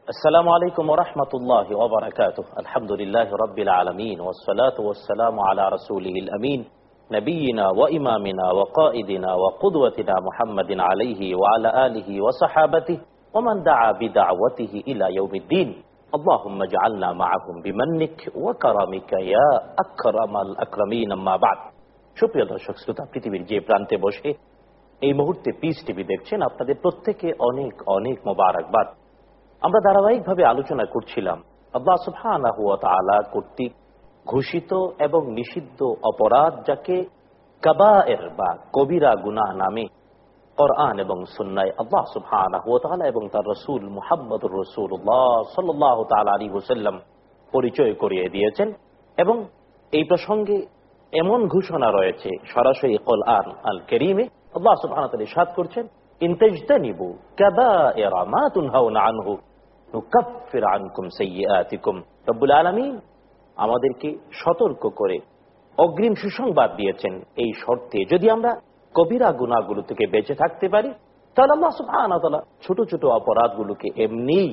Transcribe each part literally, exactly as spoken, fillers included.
আসসালামু আলাইকুম ওয়া রাহমাতুল্লাহি ওয়া বারাকাতুহু। আলহামদুলিল্লাহি রাব্বিল আলামিন ওয়াস সালাতু ওয়াস সালামু আলা রাসূলিহিল আমিন নবিয়িনা ওয়া ইমামিনা ওয়া কায়িদিনা ওয়া কুদওয়াতিনা মুহাম্মাদিন আলাইহি ওয়া আলা আলিহি ওয়া সাহাবাতিহি ওয়া মান দাআ বিদাওয়াতিহি ইলা ইয়াউমিদ্দিন। আল্লাহুম্মা ইজআলনা মাআহুম বিমান্নিক ওয়া কারামিকা ইয়া আকরামাল আকরামিন। আম্মা বা'দ। সুপ্রিয় দর্শক শ্রোতা, পৃথিবীর যে প্রান্তে বসে এই মুহূর্তে পিস টিভি দেখছেন, আপনাদের প্রত্যেককে অনেক অনেক মোবারকবাদ। আমরা ধারাবাহিকভাবে আলোচনা করছিলাম আল্লাহ সুবহানাহু ওয়া তাআলা কর্তৃক ঘোষিত এবং নিষিদ্ধ অপরাধ, যাকে কাবায়ের বা কবিরা গুনাহ নামে কোরআন এবং সুন্নাহ আল্লাহ সুবহানাহু ওয়া তাআলা এবং তার রাসূল মুহাম্মদুর রাসূলুল্লাহ সাল্লাল্লাহু তাআলা আলাইহি ওয়াসাল্লাম পরিচয় করিয়ে দিয়েছেন। এবং এই প্রসঙ্গে এমন ঘোষণা রয়েছে সরাসরি কোরআন আল কারীমে। আল্লাহ সুবহানাহু ওয়া তাআলা ইরশাদ করছেন, ইন তাজতানিবু কাবায়েরা মা তুনহাউনা আনহু নুকাফির আনকুম সাইয়্যাতিকুম। রব্বুল আলামিন আমাদেরকে সতর্ক করে অগ্রিম সুসংবাদ দিয়েছেন, এই শর্তে যদি আমরা কবিরা গুনাহগুলো থেকে বেঁচে থাকতে পারি, তাহলে আল্লাহ সুবহানাহু ওয়া তাআলা ছোট ছোট অপরাধগুলোকে এমনিই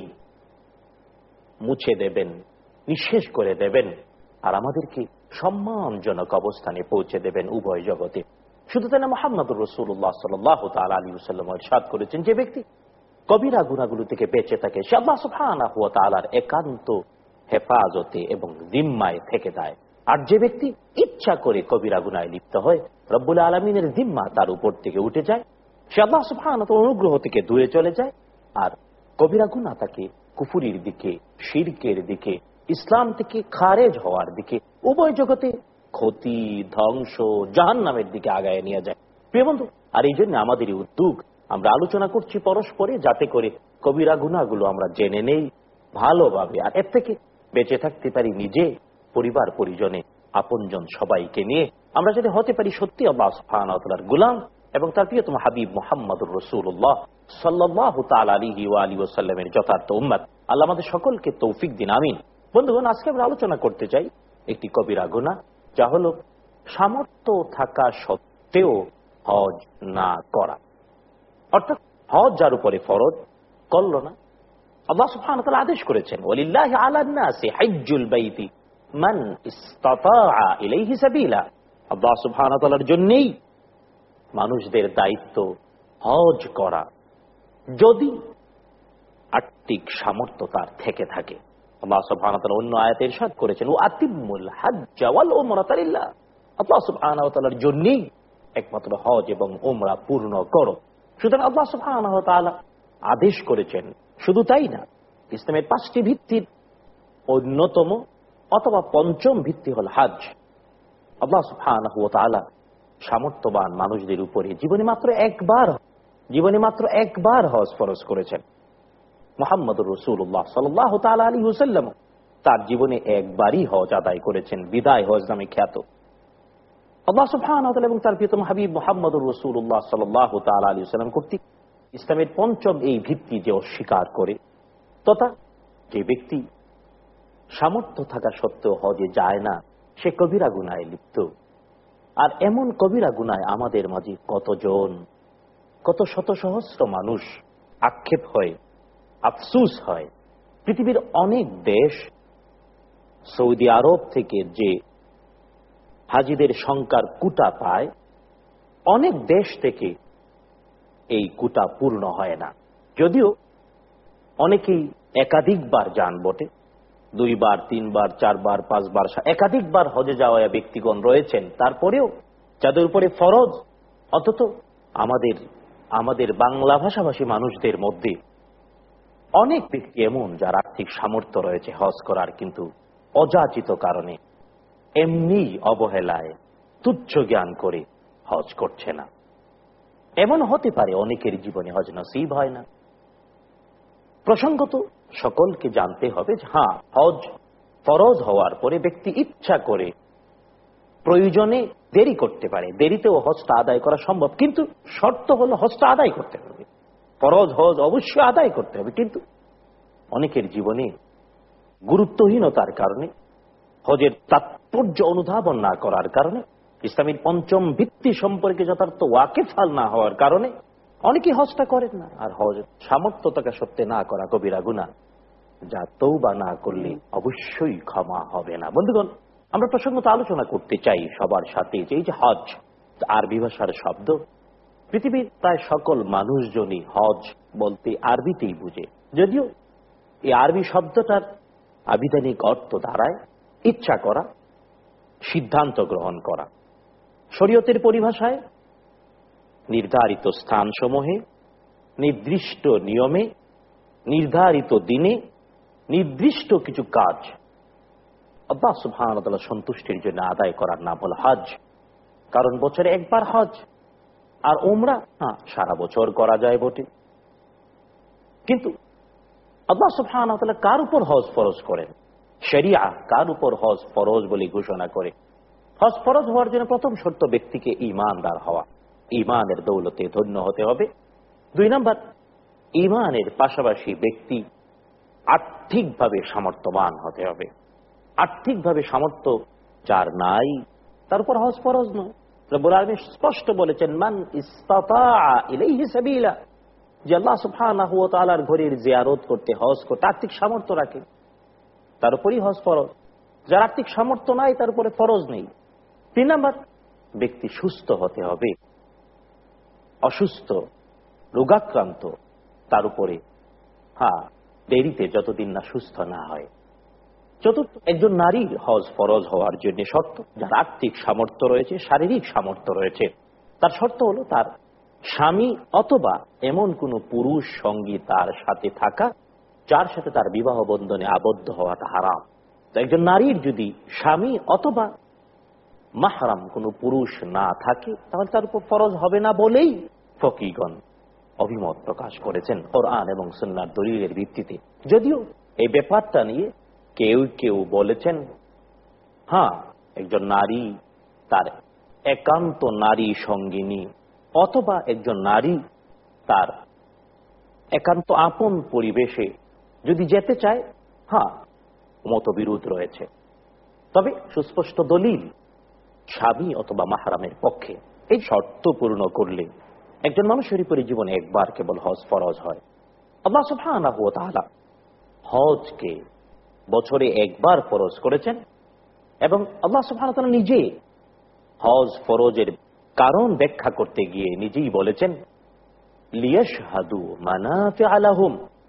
মুছে দেবেন, নিঃশেষ করে দেবেন, আর আমাদেরকে সম্মানজনক অবস্থানে পৌঁছে দেবেন উভয় জগতে। শুধু তাই না, মুহাম্মদুর রাসূলুল্লাহ সাল্লাল্লাহু তাআলা আলাইহি ওয়াসাল্লাম ইরশাদ করেছেন, যে ব্যক্তি কবিরা গুনাহগুলো থেকে বেঁচে থাকে সে আল্লাহ সুবহানাহু ওয়া তাআলার একান্ত হেফাজতে এবং জিম্মায় থেকে যায়। আর যে ব্যক্তি ইচ্ছা করে কবিরা গুনাহে লিপ্ত হয়, রব্বুল আলামিনের জিম্মা তার উপর থেকে উঠে যায়, সে আল্লাহ সুবহানাহু ওয়া তাআলার অনুগ্রহ থেকে দূরে চলে যায়। আর কবিরা গুনাহ তাকে কুফরির দিকে, শিরকের দিকে, ইসলাম থেকে খারেজ হওয়ার দিকে, উভয় জগতে ক্ষতি, ধ্বংস, জাহান্নামের দিকে আগায় নিয়ে যায়। প্রিয় বন্ধু, আর এই জন্য আমাদের এই উদ্যোগ, আমরা আলোচনা করছি পরস্পরে, যাতে করে কবিরা গুনাহগুলো আমরা জেনে নেই ভালোভাবে, আর এর থেকে বেঁচে থাকতে পারি নিজে, পরিবার পরিজনে, আপনজন সবাইকে নিয়ে। আমরা যদি হতে পারি সত্যি আল্লাহ সুবহানাহু ওয়া তাআলার গোলাম এবং তার প্রিয়তম হাবিব মুহাম্মদুর রাসূলুল্লাহ সাল্লাল্লাহু তাআলা আলাইহি ওয়া আলিহি ওয়াসাল্লামের যথার্থ উম্মত। আল্লাহ আমাদের সকলকে তৌফিক দিন, আমিন। বন্ধুগণ, আজকে আমরা আলোচনা করতে চাই একটি কবিরা গুনাহ, যা হলো সামর্থ্য থাকা সত্ত্বেও হজ না করা। অর্থাৎ হজ যার উপরে ফরজ, করল না। আল্লাহ সুবহানাহু ওয়া তাআলা আদেশ করেছেন, ওয়ালিল্লাহি আলান নাসি হিজ্জুল বাইতি মান ইসতাতাআ ইলাইহি সাবিলা। আল্লাহ সুবহানাহু ওয়া তাআলার জন্যই মানুষদের দায়িত্ব হজ করা, যদি আর্থিক সামর্থ্য তার থেকে থাকে। আল্লাহ সুবহানাহু ওয়া তাআলা অন্য আয়াতে ইরশাদ করেছেন, ওয়া আতিমুল হাজ্জা ওয়াল উমরাতা লিল্লাহ। আল্লাহ সুবহানাহু ওয়া তাআলার জন্যই একমাত্র হজ এবং উমরা পূর্ণ করো। সুতরাং আল্লাহ সুবহানাহু ওয়া তাআলা আদেশ করেছেন। শুধু তাই না, ইসলামের পাঁচটি ভিত্তির অন্যতম অথবা পঞ্চম ভিত্তি হল হজ। আল্লাহ সুবহানাহু ওয়া তাআলা সামর্থ্যবান মানুষদের উপরে জীবনে মাত্র একবার জীবনে মাত্র একবার হজ ফরজ করেছেন। মুহাম্মদুর রাসূলুল্লাহ সাল্লাল্লাহু তাআলা আলাইহি ওয়াসাল্লাম তার জীবনে একবারই হজ আদায় করেছেন, বিদায় হজ নামে খ্যাত। আল্লাহ সুবহানাহু ওয়া তাআলা এবং তার প্রিয়তম হাবিব মুহাম্মদুর রাসূলুল্লাহ সাল্লাল্লাহু তাআলা আলাইহি ওয়াসাল্লাম কর্তৃক ইসলামের পঞ্চম এই ভিত্তি যে অস্বীকার করে, তথা যে ব্যক্তি সামর্থ্য থাকা সত্ত্বেও হজে যায় না, সে কবিরা গুনাহে লিপ্ত। আর এমন কবিরা গুনাহে আমাদের মাঝে কতজন, কত শত সহস্র মানুষ আক্ষেপ হয়, আফসুস হয়। পৃথিবীর অনেক দেশ, সৌদি আরব থেকে যে হাজিদের সংখ্যার কোটা পায়, অনেক দেশ থেকে এই কোটা পূর্ণ হয় না। যদিও অনেকেই একাধিকবার যান বটে, দুইবার, তিনবার, চারবার, পাঁচবার, একাধিকবার হজে যাওয়া ব্যক্তিগণ রয়েছেন। তারপরেও যাদের উপরে ফরজ, অথচ আমাদের আমাদের বাংলা ভাষাভাষী মানুষদের মধ্যে অনেক ব্যক্তি এমন যার আর্থিক সামর্থ্য রয়েছে হজ করার, কিন্তু অযাচিত কারণে, এমনি অবহেলায়, তুচ্ছ জ্ঞান করে হজ করছে না। এমন হতে পারে অনেকের জীবনে হজ নসিব হয় না। প্রসঙ্গত সকলকে জানতে হবে যে হ্যাঁ, হজ ফরজ হওয়ার পরে ব্যক্তি ইচ্ছা করে প্রয়োজনে দেরি করতে পারে, দেরিতেও হজটা আদায় করা সম্ভব, কিন্তু শর্ত হলো হজটা আদায় করতে হবে। ফরজ হজ অবশ্যই আদায় করতে হবে, কিন্তু অনেকের জীবনে গুরুত্বহীনতার কারণে, হজের তাৎপর্য অনুধাবন না করার কারণে, ইসলামের পঞ্চম ভিত্তি সম্পর্কে যথার্থ ওয়াকিফাল না হওয়ার কারণে অনেকে হজটা করেন না। আর হজ সামর্থ্য থাকা সত্ত্বে না করা কবিরা গুনাহ। যা তওবা না করলে অবশ্যই ক্ষমা হবে না। বন্ধুগণ, আমরা প্রসঙ্গত আলোচনা করতে চাই সবার সাথে যে এই যে হজ আরবি ভাষার শব্দ, পৃথিবীর প্রায় সকল মানুষজনই হজ বলতে আরবিতেই বুঝে, যদিও এই আরবি শব্দটার আবিধানিক অর্থ দাঁড়ায় ইচ্ছা করা, সিদ্ধান্ত গ্রহণ করা। শরীয়তের পরিভাষায় নির্ধারিত স্থানসমূহে, নির্দিষ্ট নিয়মে, নির্ধারিত দিনে নির্দিষ্ট কিছু কাজ আল্লাহ সুবহানাহু ওয়া তাআলা সন্তুষ্টির জন্য আদায় করার নাম হলো হজ। কারণ বছরে একবার হজ, আর উমরা হ্যাঁ সারা বছর করা যায় বটে, কিন্তু আল্লাহ সুবহানাহু ওয়া তাআলা কার উপর হজ ফরজ করেন, শরিয়া কার উপর হজ ফরজ বলে ঘোষণা করে। হজ ফরজ হওয়ার জন্য প্রথম শর্ত ব্যক্তিকে ঈমানদার হওয়া, ঈমানের দৌলতে ধন্য হতে হবে। দুই নম্বর, ঈমানের পাশাপাশি ব্যক্তি আর্থিকভাবে সামর্থ্যবান হতে হবে। আর্থিকভাবে সামর্থ্য যার নাই তার উপর হজ ফরজ নয়। রব্বুল আলামিন স্পষ্ট বলেছেন, মান ইসতাতাআ ইলাইহি সাবিলা, যে আল্লাহ সুবহানাহু ওয়া তাআলার ঘরের জিয়ারত করতে, হজ করতে আর্থিক সামর্থ্য রাখে তার উপরই হজ ফরজ। যার আর্থিক সামর্থ্য নাই তার উপরে ফরজ নেই। তিন নম্বর, ব্যক্তি সুস্থ হতে হবে। অসুস্থ, রোগাক্রান্ত তার উপরে হ্যাঁ দেরিতে যতদিন না সুস্থ না হয়। চতুর্থ, একজন নারীর হজ ফরজ হওয়ার জন্য শর্ত, যার আর্থিক সামর্থ্য রয়েছে, শারীরিক সামর্থ্য রয়েছে, তার শর্ত হলো তার স্বামী অথবা এমন কোন পুরুষ সঙ্গী তার সাথে থাকা যার সাথে তার বিবাহ বন্ধনে আবদ্ধ হওয়াটা হারাম। তো একজন নারীর যদি স্বামী অথবা মাহরাম কোন পুরুষ না থাকে তাহলে তার উপর ফরজ হবে না বলেই ফকিহগণ অভিমত প্রকাশ করেছেন কোরআন এবং সুন্নাহর দলিলের ভিত্তিতে। যদিও এই ব্যাপারটা নিয়ে কেউ কেউ বলেছেন হ্যাঁ একজন নারী তার একান্ত নারী সঙ্গিনী অথবা একজন নারী তার একান্ত আপন পরিবেশে যদি যেতে চায়, হ্যাঁ মতবিরোধ রয়েছে। তবে সুস্পষ্ট দলিল স্বামী অথবা মাহরামের পক্ষে। এই শর্ত পূর্ণ করলে একজন মানুষের উপরে জীবনে একবার কেবল হজ ফরজ হয়। আল্লাহ সুবহানাহু ওয়া তাআলা হজকে বছরে একবার ফরজ করেছেন এবং আল্লাহ সুবহানাহু ওয়া তাআলা নিজে হজ ফরজের কারণ ব্যাখ্যা করতে গিয়ে নিজেই বলেছেন, লিয়াশহাদু মানাফিআ লাহুম,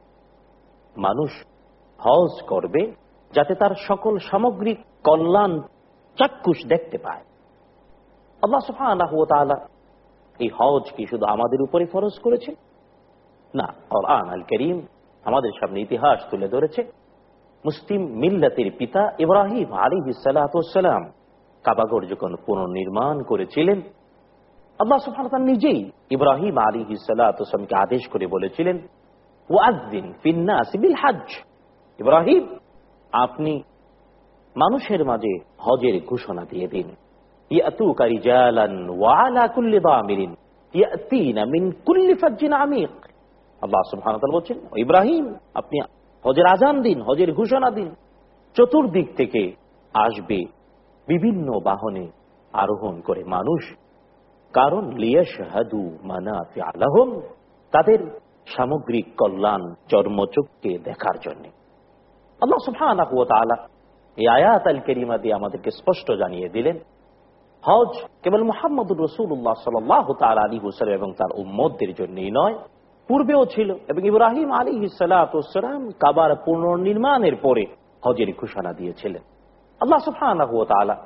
মানুষ হজ করবে যাতে তার সকল সামগ্রিক কল্যাণ চাক্ষুষ দেখতে পায়। আল্লাহ সুবহানাহু ওয়া তাআলা এই হজ কি শুধু আমাদের উপরে ফরজ করেছেন? না, কোরআন আল কারীম আমাদের সামনে ইতিহাস তুলে ধরেছে। মুসলিম মিল্লাতের পিতা ইব্রাহিম আলাইহিস সালাতু ওয়াস সালাম কাবাঘর যখন পুনর্নির্মাণ করেছিলেন, আল্লাহ সুবহানাহু ওয়া তাআলা নিজেই ইব্রাহিম আলাইহিস সালাতু ওয়াস সালামকে আদেশ করে বলেছিলেন, ওয়াযিন ফিন নাস বিল হজ, ইব্রাহিম আপনি মানুষের মাঝে হজের ঘোষণা দিয়ে দিন। ইয়াতুকা রিজালান ওয়া আলা কুল্লি দামিরিন ইয়াতিনা মিন কুল্লি ফাজ্জিন আমিক। আল্লাহ সুবহানাহু ওয়া তাআলা বলেন, ইব্রাহিম আপনি হজের আযান দিন, হজের ঘোষণা দিন, চতুর্দিক থেকে আসবে বিভিন্ন বাহনে আরোহণ করে মানুষ, কারণ লিয়াশহাদু মানাফিআ লাহুম, তাদের সামগ্রিক কল্যাণ চর্মচক্ষে দেখার জন্য। আল্লাহ সুবহানাহু ওয়া তাআলা এই আয়াত আল কারীমা দিয়ে আমাদেরকে স্পষ্ট জানিয়ে দিলেন, হজ কেবল মুহাম্মদুর রাসূলুল্লাহ সাল্লাল্লাহু তাআলা আলাইহি ওয়াসাল্লাম এবং তার উম্মতদের জন্যই নয়, পূর্বেও ছিল। এবং ইব্রাহিম আলাইহিস সালাতু ওয়াস সালাম কাবার পুনর্নির্মাণের পরে হজের ঘোষণা দিয়েছিলেন। আল্লাহ সুবহানাহু ওয়া তাআলা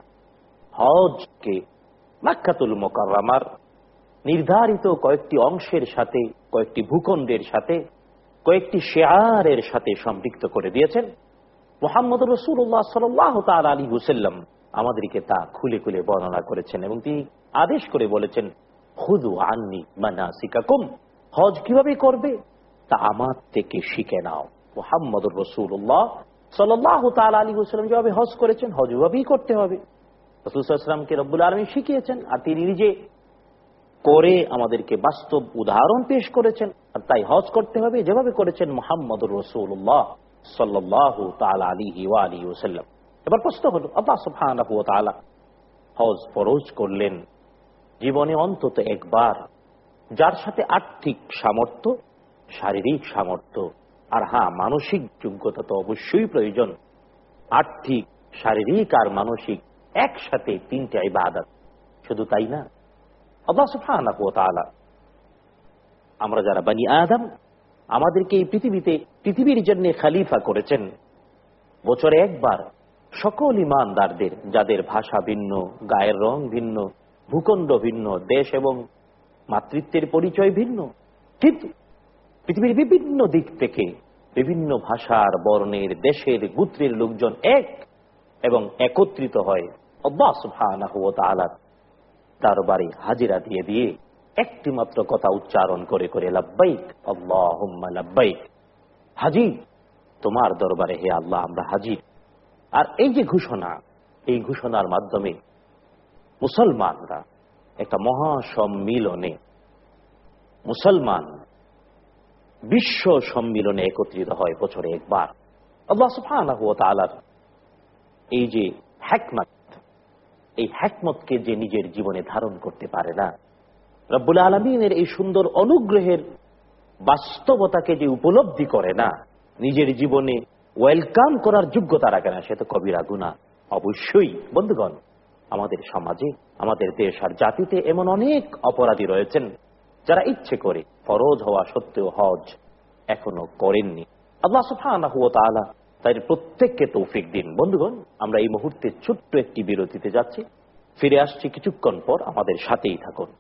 হজকে মক্কাতুল মুকাররমার নির্ধারিত কয়েকটি অংশের সাথে, কয়েকটি ভূখণ্ডের সাথে, কয়েকটি শিআরের সাথে সম্পৃক্ত করে দিয়েছেন। মুহাম্মদুর রাসূলুল্লাহ সাল্লাল্লাহু তাআলা আলাইহি ওয়াসাল্লাম আমাদেরকে তা খুলে খুলে বর্ণনা করেছেন এবং তিনি আদেশ করে বলেছেন, খুযু আন্নী মানাসিকাকুম, হজ কিভাবে করবে তা আমার থেকে শিখে নাও। মুহাম্মদুর রাসূলুল্লাহ সাল্লাল্লাহু তাআলা আলাইহি ওয়াসাল্লাম যেভাবে হজ করেছেন, হজ ওইভাবেই করতে হবে। রাসূল সাল্লাল্লাহু আলাইহি ওয়াসাল্লামকে রব্বুল আলামিন শিখিয়েছেন আর তিনি নিজে করে আমাদেরকে বাস্তব উদাহরণ পেশ করেছেন। আর তাই হজ করতে হবে যেভাবে করেছেন মুহাম্মদুর রাসূলুল্লাহ সাল্লাল্লাহু তাআলা আলাইহি ওয়া আলিহি ওয়াসাল্লাম। এবার প্রশ্ন হলো, আল্লাহ সুবহানাহু ওয়া তাআলা হজ ফরজ করলেন জীবনে অন্তত একবার, যার সাথে আর্থিক সামর্থ্য, শারীরিক সামর্থ্য আর হ্যাঁ, মানসিক যোগ্যতা তো অবশ্যই প্রয়োজন। আর্থিক, শারীরিক আর মানসিক একসাথে তিনটা ইবাদত। শুধু তাই না, আল্লাহ সুবহানাহু ওয়া তাআলা আমরা যারা বনি আদম, আমাদেরকে এই পৃথিবীতে পৃথিবীর জন্য খলিফা করেছেন। বছরে একবার সকল ইমানদারদের, যাদের ভাষা ভিন্ন, গায়ের রং ভিন্ন, ভূখণ্ড ভিন্ন, দেশ এবং মাতৃত্বের পরিচয় ভিন্ন, কিন্তু পৃথিবীর বিভিন্ন দিক থেকে বিভিন্ন ভাষার, বর্ণের, দেশের, গোত্রের লোকজন এক এবং একত্রিত হয় আল্লাহ সুবহানাহু ওয়া তাআলার দরবারে হাজিরা দিয়ে দিয়ে একটি মাত্র কথা উচ্চারণ করে করে লাব্বাইক আল্লাহুম্মা লাব্বাইক, হাজির তোমার দরবারে হে আল্লাহ আমরা হাজির। আর এই যে ঘোষণা, এই ঘোষণার মাধ্যমে মুসলমানরা একটা মহা সম্মিলনে, মুসলমান বিশ্ব সম্মিলনে একত্রিত হয় বছরে একবার। আল্লাহ সুবহানাহু ওয়া তাআলার এই যে হিকমত, এই হিকমতকে যে নিজের জীবনে ধারণ করতে পারে না, রব্বুল আলামিনের এই সুন্দর অনুগ্রহের বাস্তবতাকে যে উপলব্ধি করে না, নিজের জীবনে ওয়েলকাম করার যোগ্যতা রাখে না, সে তো কবিরা গুনাহ। অবশ্যই বন্ধুগণ, আমাদের সমাজে, আমাদের দেশ আর জাতিতে এমন অনেক অপরাধী রয়েছেন যারা ইচ্ছে করে ফরজ হওয়া সত্ত্বেও হজ এখনো করেননি। আল্লাহ সুবহানাহু ওয়া তাআলা তাদের প্রত্যেককে তৌফিক দিন। বন্ধুগণ, আমরা এই মুহূর্তে ছোট্ট একটি বিরতিতে যাচ্ছি, ফিরে আসছি কিছুক্ষণ পর, আমাদের সাথেই থাকুন।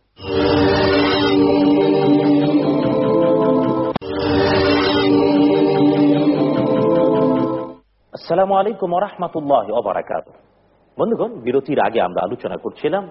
আসসালামু আলাইকুম ওয়া রাহমাতুল্লাহি ওয়া বারাকাতুহু। বন্ধুগণ, বিরতির আগে আমরা আলোচনা করছিলাম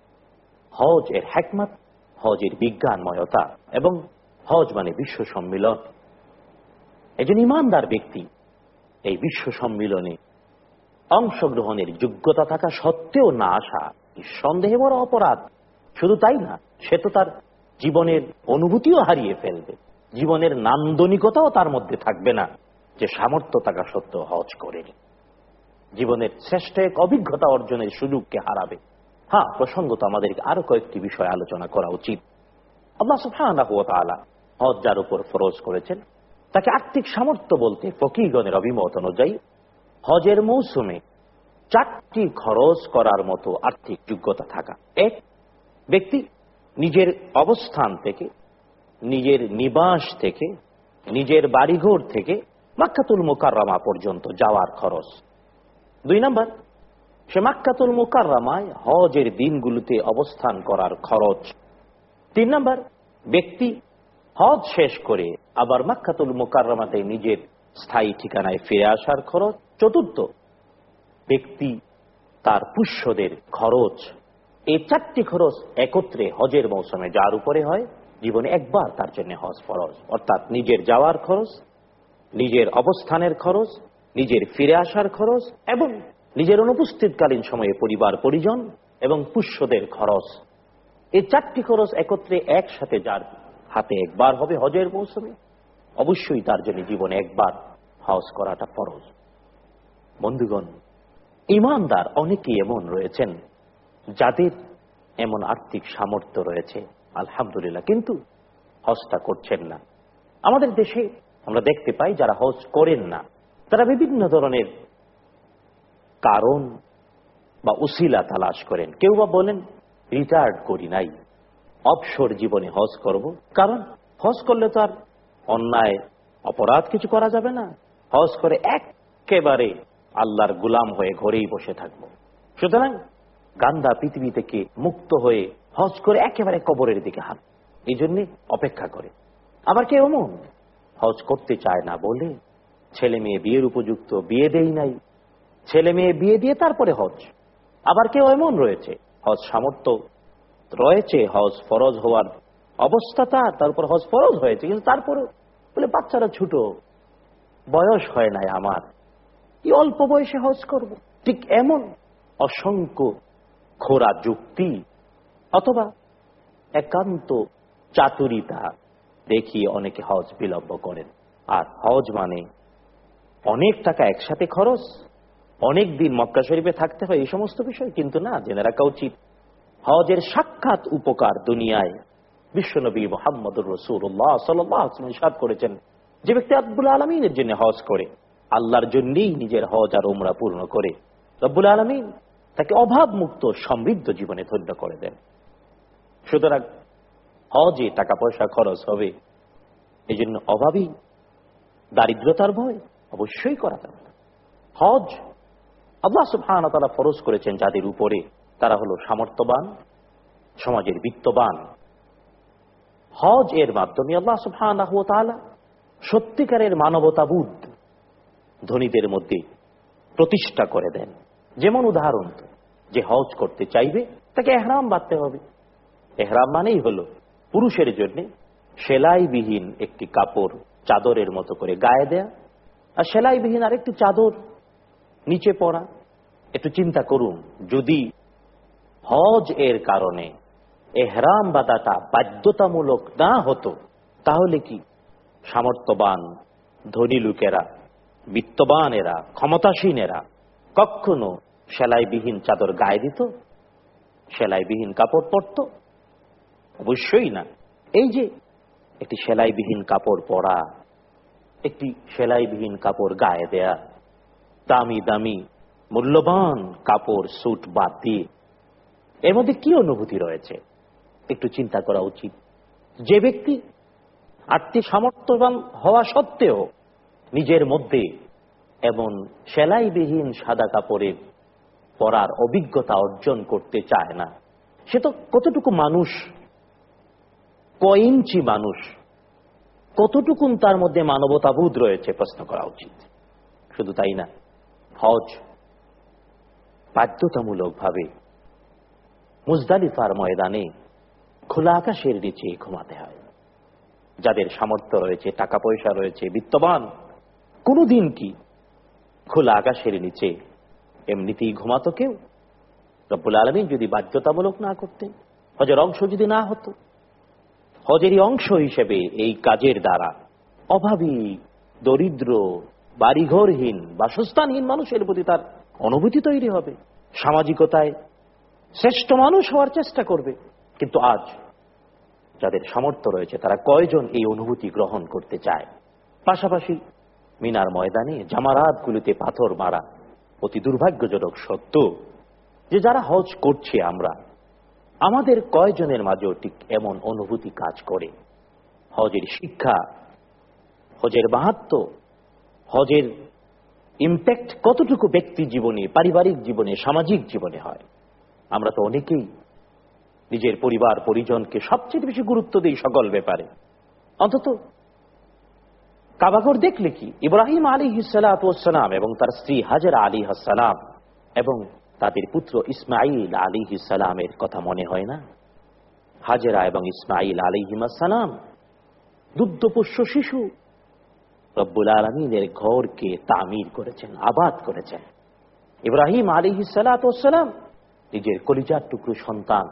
হজ এর হিকমত, হজের বিজ্ঞানময়তা এবং হজ মানে বিশ্ব সম্মিলন। একজন ইমানদার ব্যক্তি এই বিশ্ব সম্মিলনে অংশগ্রহণের যোগ্যতা থাকা সত্ত্বেও না আসা সন্দেহে বড় অপরাধ। শুধু তাই না, সে তো তার জীবনের অনুভূতিও হারিয়ে ফেলবে, জীবনের নান্দনিকতাও তার মধ্যে থাকবে না, যে সামর্থ্য থাকা সত্ত্বেও হজ করেনি। জীবনের শ্রেষ্ঠ এক অভিজ্ঞতা অর্জনের সুযোগকে হারাবে। হ্যাঁ, প্রসঙ্গত আমাদেরকে আরো কয়েকটি বিষয় আলোচনা করা উচিত। আল্লাহ সুবহানাহু ওয়া তাআলা হজ যার উপর ফরজ করেছেন, তাকে আর্থিক সামর্থ্য বলতে ফকিহগণের অভিমত অনুযায়ী হজের মৌসুমে চারটি খরচ করার মতো আর্থিক যোগ্যতা থাকা। এক, ব্যক্তি নিজের অবস্থান থেকে, নিজের নিবাস থেকে, নিজের বাড়িঘর থেকে মাক্কাতুল মুকাররমা পর্যন্ত যাওয়ার খরচ। দুই নাম্বার, সে মাক্কাতুল মুকাররমায় হজের দিনগুলোতে অবস্থান করার খরচ। তিন নাম্বার, ব্যক্তি হজ শেষ করে আবার মাক্কাতুল মুকাররমাতে নিজের স্থায়ী ঠিকানায় ফিরে আসার খরচ। চতুর্থ, ব্যক্তি তার পুষ্যদের খরচ। এই চারটি খরচ একত্রে হজের মৌসুমে যার উপরে হয়, জীবনে একবার তার জন্য হজ ফরজ। অর্থাৎ নিজের যাওয়ার খরচ, নিজের অবস্থানের খরচ, নিজের ফিরে আসার খরচ এবং নিজের অনুপস্থিতকালীন সময়ে পরিবার পরিজন এবং পুষ্যদের খরচ। এই চারটি খরচ একত্রে একসাথে যার হাতে একবার হবে হজের মৌসুমে, অবশ্যই তার জন্য জীবনে একবার হজ করাটা ফরজ। বন্ধুগণ, ইমানদার অনেকেই এমন রয়েছেন যাদের এমন আর্থিক সামর্থ্য রয়েছে, আলহামদুলিল্লাহ, কিন্তু হজটা করছেন না। আমাদের দেশে আমরা দেখতে পাই যারা হজ করেন না, তারা বিভিন্ন ধরনের কারণ বা উসিলা তালাশ করেন। কেউ বা বলেন রিটায়ার্ড করি নাই, অবসর জীবনে হজ করব, কারণ হজ করলে তো আর অন্যায় অপরাধ কিছু করা যাবে না, হজ করে একেবারে আল্লাহর গোলাম হয়ে ঘরেই বসে থাকবো, সুতরাং গান্দা পৃথিবী থেকে মুক্ত হয়ে হজ করে একেবারে কবরের দিকে হাত, এই জন্য অপেক্ষা করে। আবার কেউ এমন হজ করতে চায় না বলে ছেলে মেয়ে বিয়ের উপযুক্ত, বিয়ে দেই নাই, ছেলে মেয়ে বিয়ে দিয়ে তারপরে হজ। আবার কেউ এমন রয়েছে হজ সামর্থ্য রয়েছে, হজ ফরজ হওয়ার অবস্থা তার, তারপর হজ ফরজ হয়েছে, কিন্তু তারপরে বলে বাচ্চারা ছোট, বয়স হয় নাই আমার, কি অল্প বয়সে হজ করব। ঠিক এমন অসংখ্য খোরা যুক্তি অথবা একান্ত চাতুরিতা দেখিয়ে অনেকে হজ বিলম্ব করেন। আর হজ মানে অনেক টাকা একসাথে খরচ, অনেক দিন মক্কা শরীফে থাকতে হয়, এই সমস্ত বিষয় কিন্তু না। জেনে রাখা উচিত হজের সাক্ষাৎ উপকার দুনিয়ায় বিশ্বনবী মুহাম্মদুর রাসূলুল্লাহ সাল্লাল্লাহু আলাইহি ওয়াসাল্লাম ইরশাদ করেছেন, যে ব্যক্তি রব্বুল আলামিনের জন্য হজ করে, আল্লাহর জন্যই নিজের হজ আর উমরা পূর্ণ করে, রব্বুল আলামিন তাকে অভাব মুক্ত সমৃদ্ধ জীবনে ধন্য করে দেন। সুতরাং হজে টাকা পয়সা খরচ হবে, এই জন্য অভাবী দারিদ্রতার ভয় অবশ্যই করা যাবে না। হজ আল্লাহ সুবহানাহু ওয়া তাআলা ফরজ করেছেন যাদের উপরে, তারা হলো সামর্থ্যবান, সমাজের বিত্তবান। হজ এর মাধ্যমে আল্লাহ সুবহানাহু ওয়া তাআলা সত্যিকারের মানবতাবোধ ধনীদের মধ্যে প্রতিষ্ঠা করে দেন। যেমন উদাহরণ, যে হজ করতে চাইবে তাকে এহরাম বাঁধতে হবে। এহরাম মানেই হলো পুরুষের জন্য সেলাইবিহীন একটি কাপড় চাদরের মতো করে গায়ে দেয়া, আর সেলাইবিহীন আরেকটি চাদর নিচে পড়া। একটু চিন্তা করুন, যদি হজ এর কারণে এহরাম বাঁধাটা বাধ্যতামূলক না হতো, তাহলে কি সামর্থ্যবান ধনী লোকেরা, বিত্তবানেরা, ক্ষমতাসীনেরা কখনো সেলাইবিহীন চাদর গায়ে দিত, সেলাইবিহীন কাপড় পরত? অবশ্যই না। এই যে একটি সেলাইবিহীন কাপড় পরা, একটি সেলাইবিহীন কাপড় গায়ে দেয়া, দামি দামি মূল্যবান কাপড় স্যুট বাদ দিয়ে, এর মধ্যে কি অনুভূতি রয়েছে একটু চিন্তা করা উচিত। যে ব্যক্তি আর্থিক সামর্থ্যবান হওয়া সত্ত্বেও নিজের মধ্যে এমন সেলাইবিহীন সাদা কাপড়ের পরার অভিজ্ঞতা অর্জন করতে চায় না, সে তো কতটুকু মানুষ, কয় ইঞ্চি মানুষ, কতটুকুন তার মধ্যে মানবতাবোধ রয়েছে প্রশ্ন করা উচিত। শুধু তাই না, হজ বাধ্যতামূলক ভাবে মুজদালিফার ময়দানে খোলা আকাশের নিচে ঘুমাতে হয়। যাদের সামর্থ্য রয়েছে, টাকা পয়সা রয়েছে, বিত্তবান, কোনদিন কি খোলা আকাশের নিচে এমনিতেই ঘুমাতো কেউ? রব্বুল আলামিন যদি বাধ্যতামূলক না করতেন, হজের অংশ যদি না হতো, হজেরই অংশ হিসেবে এই কাজের দ্বারা অভাবী, দরিদ্র, বাড়িঘরহীন, বাসস্থানহীন মানুষের প্রতি তার অনুভূতি তৈরি হবে, সামাজিকতায় শ্রেষ্ঠ মানুষ হওয়ার চেষ্টা করবে। কিন্তু আজ যাদের সামর্থ্য রয়েছে তারা কয়জন এই অনুভূতি গ্রহণ করতে চায়? পাশাপাশি মিনার ময়দানে জামারাতগুলিতে পাথর মারা অতি দুর্ভাগ্যজনক সত্য যে যারা হজ করছে আমরা, আমাদের কয়জনের মাঝেও ঠিক এমন অনুভূতি কাজ করে? হজের শিক্ষা, হজের মাহাত্ম্য, হজের ইম্প্যাক্ট কতটুকু ব্যক্তি জীবনে, পারিবারিক জীবনে, সামাজিক জীবনে হয়? আমরা তো অনেকেই নিজের পরিবার পরিজনকে সবচেয়ে বেশি গুরুত্ব দিই সকল ব্যাপারে। অন্তত কাবাঘর দেখলে কি ইব্রাহিম আলাইহিস সালাতু ওয়াস সালাম এবং তার স্ত্রী হাজেরা আলাইহিস সালাম এবং তাদের পুত্র ইসমাঈল আলাইহিস সালামের কথা মনে হয় না? হাজেরা এবং ইসমাঈল আলাইহিস সালাম দুগ্ধপোষ্য শিশু, রব্বুল আলামিনের ঘরকে তামির করেছেন, আবাদ করেছেন। ইব্রাহিম আলাইহিস সালাতু ওয়াস সালাম নিজের কলিজার টুকরো সন্তান,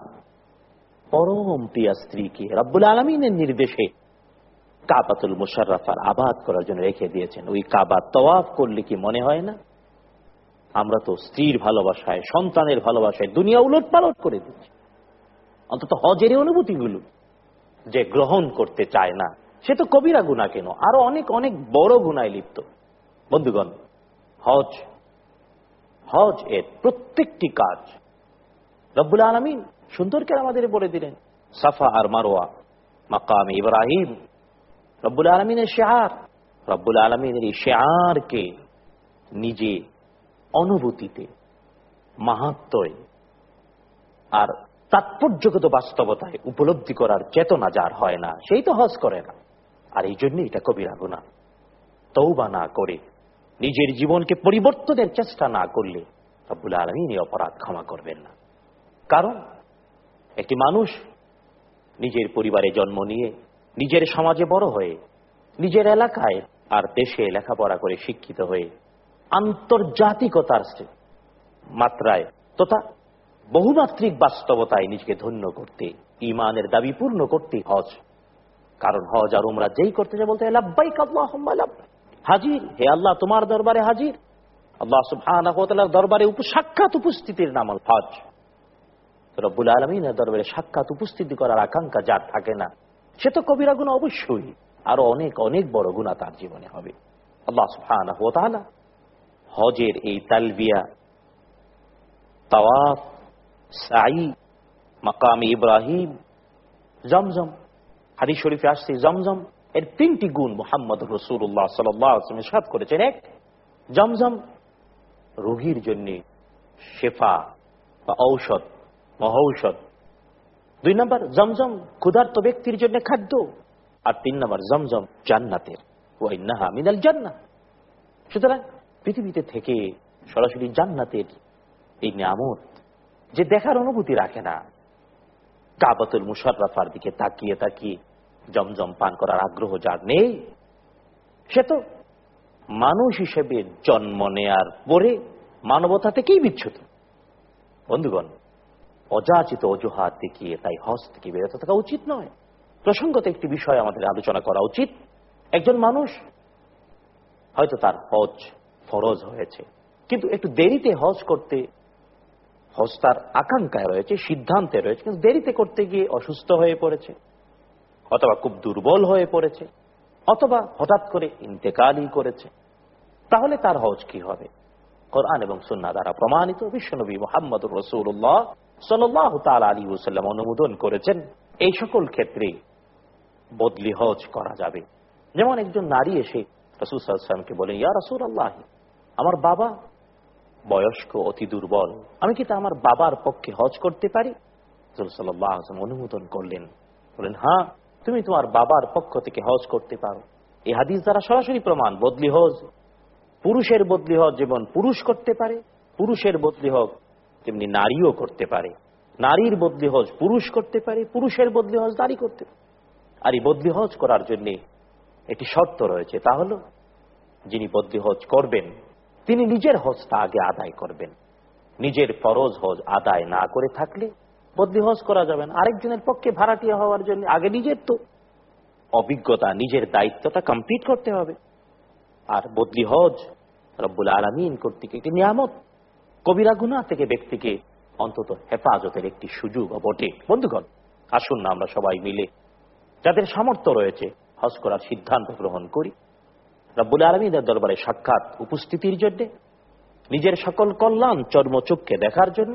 পরম প্রিয় স্ত্রীকে রব্বুল আলামিনের নির্দেশে কাবাতুল মুশাররফার আবাদ করার জন্য রেখে দিয়েছেন। ওই কাবা তওয়াফ করলে কি মনে হয় না? আমরা তো স্ত্রীর ভালোবাসায়, সন্তানের ভালোবাসায় দুনিয়া উলট পালট করে দিচ্ছি। অন্তত হজের অনুভূতিগুলো যে গ্রহণ করতে চায় না, সে তো কবিরা গুনাহ কেন, আরো অনেক অনেক বড় গুনায় লিপ্ত। বন্ধুগণ, হজ হজ এর প্রত্যেকটি কাজ রব্বুল আলামিন সুন্দর করে আমাদের বলে দিলেন। সাফা আর মারওয়া, মাকাম ইব্রাহিম, রব্বুল আলামিনের শিআর। রব্বুল আলামিনের এই শিআরকে নিজে অনুভূতিতে, মাহাত্ম্যে আর তাৎপর্যগত বাস্তবতায় উপলব্ধি করার চেতনা যার হয় না, সেই তো হজ করে না। আর এই জন্য এটা কবিরা গুনাহ। তওবা না করে, নিজের জীবনকে পরিবর্তনের চেষ্টা না করলে রব্বুল আলামিন এই অপরাধ ক্ষমা করবেন না। কারণ একটি মানুষ নিজের পরিবারে জন্ম নিয়ে, নিজের সমাজে বড় হয়ে, নিজের এলাকায় আর দেশে লেখাপড়া করে শিক্ষিত হয়ে আন্তর্জাতিকতার মাত্রায় তথা বহুমাত্রিক বাস্তবতায় নিজেকে ধন্য করতে, ঈমানের দাবি পূর্ণ করতে হজ। কারণ হজ আর উমরা যেই করতে যায় বলতে লাব্বাইক আল্লাহুম্মা লাব্বাইক, হাজির, হে আল্লাহ তোমার দরবারে হাজির। আল্লাহ সুবহানাহু ওয়া তাআলার দরবারে সাক্ষাৎ উপস্থিতির নাম হজ। রব্বুল আলামিনের দরবারে সাক্ষাৎ উপস্থিতি করার আকাঙ্ক্ষা যার থাকে না, সে তো কবিরা গুনাহ অবশ্যই আরো অনেক অনেক বড় গুনাহ তার জীবনে হবে। আল্লাহ সুবহানাহু ওয়া তাআলা হজের এই তালবিয়া, তাওয়াফ, সাই, মাকাম ইব্রাহিম, জমজম, হাদিস শরীফে আসছে জমজম এর তিনটি গুণ মুহাম্মদুর রাসূলুল্লাহ সাল্লাল্লাহু আলাইহি ওয়াসাল্লাম ইরশাদ করেছেন। এক, জমজম রোগীর জন্য শেফা বা ঔষধ, মহৌষধ। দুই নম্বর, জমজম ক্ষুধার্ত ব্যক্তির জন্য খাদ্য। আর তিন নম্বর, জমজম জান্নাতের, ওয়া ইন্নাহা মিনাল জান্নাহ। সুতরাং পৃথিবীতে থেকে সরাসরি জান্নাতের এই নিয়ামত যে দেখার অনুভূতি রাখে না, কাবাতুল মুশাররাফার দিকে তাকিয়ে তাকিয়ে জমজম পান করার আগ্রহ যার নেই, সে তো মানুষ হিসেবে জন্ম নেয়ার পরে মানবতা থেকেই বিচ্যুত। বন্ধুগণ, অযাচিত অজুহাত দেখিয়ে তাই হজ থেকে বিরত থাকা উচিত নয়। প্রসঙ্গত একটি বিষয় আমাদের আলোচনা করা উচিত। একজন মানুষ হয়তো তার হজ ফরজ হয়েছে, কিন্তু একটু দেরিতে হজ করতে, হজ তার আকাঙ্ক্ষায় রয়েছে, সিদ্ধান্তে রয়েছে, কিন্তু দেরিতে করতে গিয়ে অসুস্থ হয়ে পড়েছে, অথবা খুব দুর্বল হয়ে পড়েছে, অথবা হঠাৎ করে ইন্তেকালই করেছে, তাহলে তার হজ কি হবে? কোরআন এবং সুন্নাহ দ্বারা প্রমাণিত বিশ্বনবী মুহাম্মদুর রাসূলুল্লাহ সাল্লাল্লাহু তাআলা আলাইহি ওয়াসাল্লাম অনুমোদন করেছেন এই সকল ক্ষেত্রে বদলি হজ করা যাবে। যেমন একজন নারী এসে রাসূল সাল্লাল্লাহু আলাইহি ওয়াসাল্লামকে বলেন, ইয়া রাসূলুল্লাহ, আমার বাবা বয়স্ক, অতি দুর্বল, আমি কি তা আমার বাবার পক্ষে হজ করতে পারি? রাসূল সাল্লাল্লাহু আলাইহি ওয়াসাল্লাম অনুমোদন করলেন, বলেন, হ্যাঁ, তুমি তোমার বাবার পক্ষ থেকে হজ করতে পারো। এই হাদিস দ্বারা সরাসরি প্রমাণ বদলি হজ, পুরুষের বদলি হজ যেমন পুরুষ করতে পারে, পুরুষের বদলি হজ তেমনি নারীও করতে পারে, নারীর বদলি হজ পুরুষ করতে পারে, পুরুষের বদলি হজ নারী করতে পারে। আর এই বদলি হজ করার জন্য একটি শর্ত রয়েছে, তা হলো যিনি বদলি হজ করবেন তিনি নিজের হজটা আগে আদায় করবেন। নিজের ফরজ হজ আদায় না করে থাকলে বদলি হজ করা যাবে না। আরেকজনের পক্ষে ভাড়াটিয়া হওয়ার জন্য আগে নিজের তো অভিজ্ঞতা, নিজের দায়িত্বটা কমপ্লিট করতে হবে। আর বদলি হজ রব্বুল আলামিন কর্তৃক একটি নিয়ামত, কবিরা গুনাহ থেকে ব্যক্তিকে অন্তত হেফাজতের একটি সুযোগ বটে। বন্ধুগণ, আসুন না আমরা সবাই মিলে যাদের সামর্থ্য রয়েছে হজ করার সিদ্ধান্ত গ্রহণ করি। রব্বুল আলামিনের দরবারে সাক্ষাৎ উপস্থিতির জন্য, নিজের সকল কল্যাণ চর্মচক্ষে দেখার জন্য,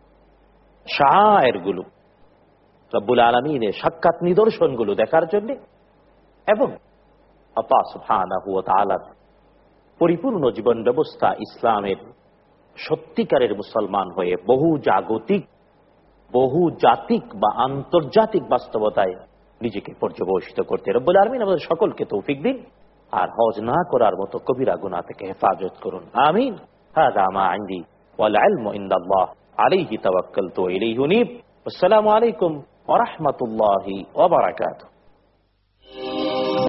শাআয়েরগুলো, রব্বুল আলামিনের সাক্ষাৎ নিদর্শনগুলো দেখার জন্য, এবং আল্লাহ সুবহানাহু ওয়া তাআলার পরিপূর্ণ জীবন ব্যবস্থা ইসলামের সত্যিকারের মুসলমান হয়ে বহু জাগতিক, বহু জাতিক বা আন্তর্জাতিক বাস্তবতায় নিজেকে পর্যবসিত করতে রব্বুল আলামিন আমাদের সকলকে তৌফিক দিন। আর হজ না করার মতো কবিরা গুনাহ থেকে হেফাজত করুন, আমিন। হাযা মা ইনদি ওয়াল ইলমু ইনদাল্লাহ আলাইহি তাওয়াক্কালতু ওয়া ইলাইহি উনীব। আসসালামু আলাইকুম ওয়া রাহমাতুল্লাহি ওয়া বারাকাতুহু।